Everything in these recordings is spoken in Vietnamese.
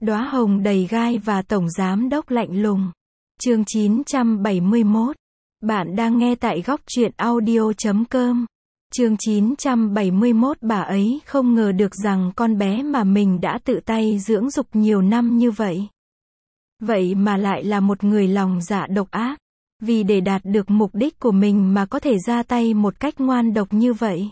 Đóa hồng đầy gai và tổng giám đốc lạnh lùng. Chương 971. Bạn đang nghe tại góc truyện audio.com. Chương 971. Bà ấy không ngờ được rằng con bé mà mình đã tự tay dưỡng dục nhiều năm như vậy. Vậy mà lại là một người lòng dạ độc ác. Vì để đạt được mục đích của mình mà có thể ra tay một cách ngoan độc như vậy.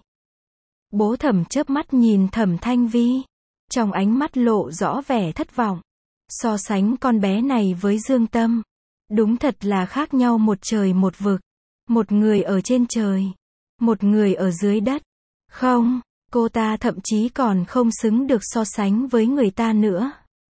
Bố Thẩm chớp mắt nhìn Thẩm Thanh Vi. Trong ánh mắt lộ rõ vẻ thất vọng. So sánh con bé này với Dương Tâm. Đúng thật là khác nhau một trời một vực. Một người ở trên trời. Một người ở dưới đất. Không, cô ta thậm chí còn không xứng được so sánh với người ta nữa.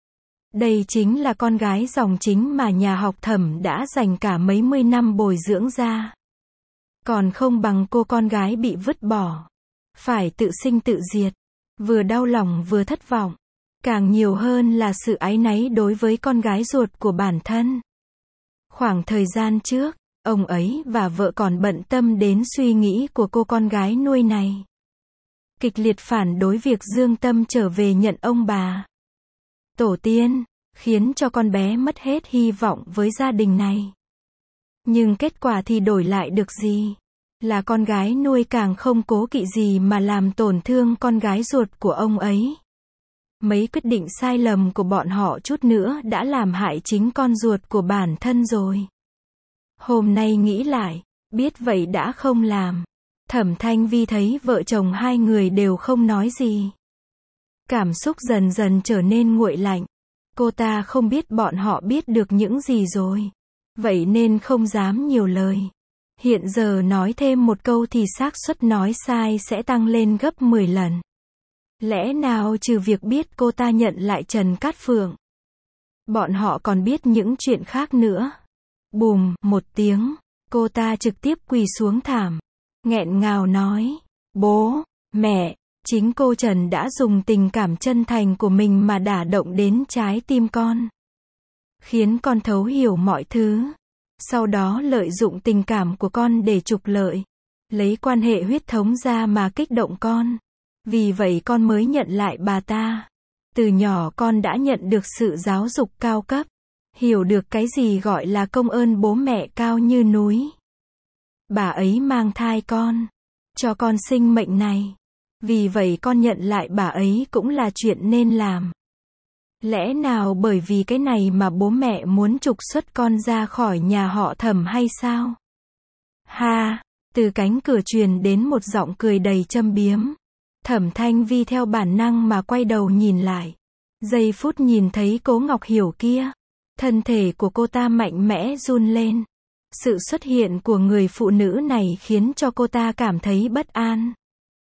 Đây chính là con gái dòng chính mà nhà học Thẩm đã dành cả mấy mươi năm bồi dưỡng ra. Còn không bằng cô con gái bị vứt bỏ. Phải tự sinh tự diệt. Vừa đau lòng vừa thất vọng. Càng nhiều hơn là sự áy náy đối với con gái ruột của bản thân. Khoảng thời gian trước, ông ấy và vợ còn bận tâm đến suy nghĩ của cô con gái nuôi này. Kịch liệt phản đối việc Dương Tâm trở về nhận ông bà tổ tiên, khiến cho con bé mất hết hy vọng với gia đình này. Nhưng kết quả thì đổi lại được gì? Là con gái nuôi càng không cố kỵ gì mà làm tổn thương con gái ruột của ông ấy. Mấy quyết định sai lầm của bọn họ chút nữa đã làm hại chính con ruột của bản thân rồi. Hôm nay nghĩ lại, biết vậy đã không làm. Thẩm Thanh Vi thấy vợ chồng hai người đều không nói gì. Cảm xúc dần dần trở nên nguội lạnh. Cô ta không biết bọn họ biết được những gì rồi. Vậy nên không dám nhiều lời. Hiện giờ nói thêm một câu thì xác suất nói sai sẽ tăng lên gấp 10 lần. Lẽ nào trừ việc biết cô ta nhận lại Trần Cát Phượng, bọn họ còn biết những chuyện khác nữa. Bùm, một tiếng, cô ta trực tiếp quỳ xuống thảm. Nghẹn ngào nói, bố, mẹ, chính cô Trần đã dùng tình cảm chân thành của mình mà đả động đến trái tim con. Khiến con thấu hiểu mọi thứ. Sau đó lợi dụng tình cảm của con để trục lợi. Lấy quan hệ huyết thống ra mà kích động con. Vì vậy con mới nhận lại bà ta. Từ nhỏ con đã nhận được sự giáo dục cao cấp. Hiểu được cái gì gọi là công ơn bố mẹ cao như núi. Bà ấy mang thai con. Cho con sinh mệnh này. Vì vậy con nhận lại bà ấy cũng là chuyện nên làm. Lẽ nào bởi vì cái này mà bố mẹ muốn trục xuất con ra khỏi nhà họ Thẩm hay sao? Ha! Từ cánh cửa truyền đến một giọng cười đầy châm biếm. Thẩm Thanh Vi theo bản năng mà quay đầu nhìn lại. Giây phút nhìn thấy Cố Ngọc Hiểu kia. Thân thể của cô ta mạnh mẽ run lên. Sự xuất hiện của người phụ nữ này khiến cho cô ta cảm thấy bất an.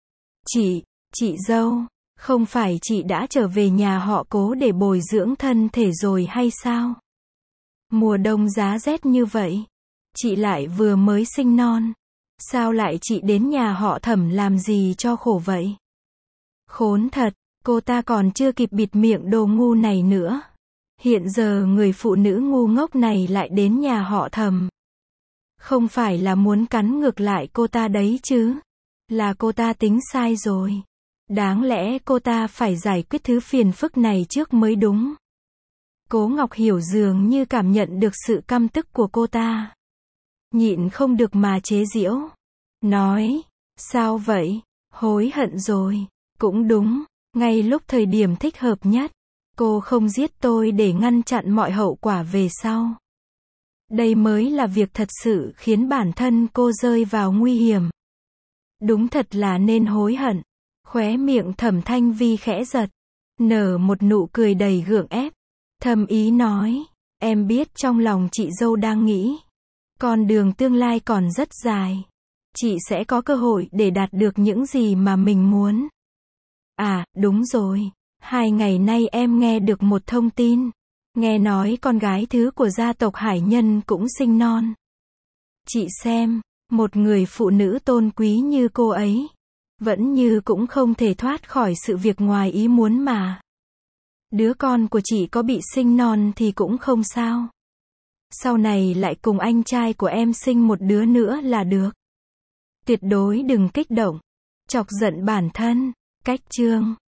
Chị dâu, không phải chị đã trở về nhà họ Cố để bồi dưỡng thân thể rồi hay sao? Mùa đông giá rét như vậy. Chị lại vừa mới sinh non. Sao lại chị đến nhà họ Thẩm làm gì cho khổ vậy? Khốn thật, cô ta còn chưa kịp bịt miệng đồ ngu này nữa. Hiện giờ người phụ nữ ngu ngốc này lại đến nhà họ Thẩm. Không phải là muốn cắn ngược lại cô ta đấy chứ. Là cô ta tính sai rồi. Đáng lẽ cô ta phải giải quyết thứ phiền phức này trước mới đúng. Cố Ngọc Hiểu dường như cảm nhận được sự căm tức của cô ta. Nhịn không được mà chế giễu. Nói, sao vậy? Hối hận rồi. Cũng đúng, ngay lúc thời điểm thích hợp nhất. Cô không giết tôi để ngăn chặn mọi hậu quả về sau. Đây mới là việc thật sự khiến bản thân cô rơi vào nguy hiểm. Đúng thật là nên hối hận. Khóe miệng Thẩm Thanh Vi khẽ giật. Nở một nụ cười đầy gượng ép. Thầm ý nói, em biết trong lòng chị dâu đang nghĩ. Con đường tương lai còn rất dài. Chị sẽ có cơ hội để đạt được những gì mà mình muốn. À, đúng rồi. 2 ngày nay em nghe được một thông tin. Nghe nói con gái thứ của gia tộc Hải Nhân cũng sinh non. Chị xem, một người phụ nữ tôn quý như cô ấy. Vẫn như cũng không thể thoát khỏi sự việc ngoài ý muốn mà. Đứa con của chị có bị sinh non thì cũng không sao. Sau này lại cùng anh trai của em sinh một đứa nữa là được. Tuyệt đối đừng kích động. Chọc giận bản thân. Cách chương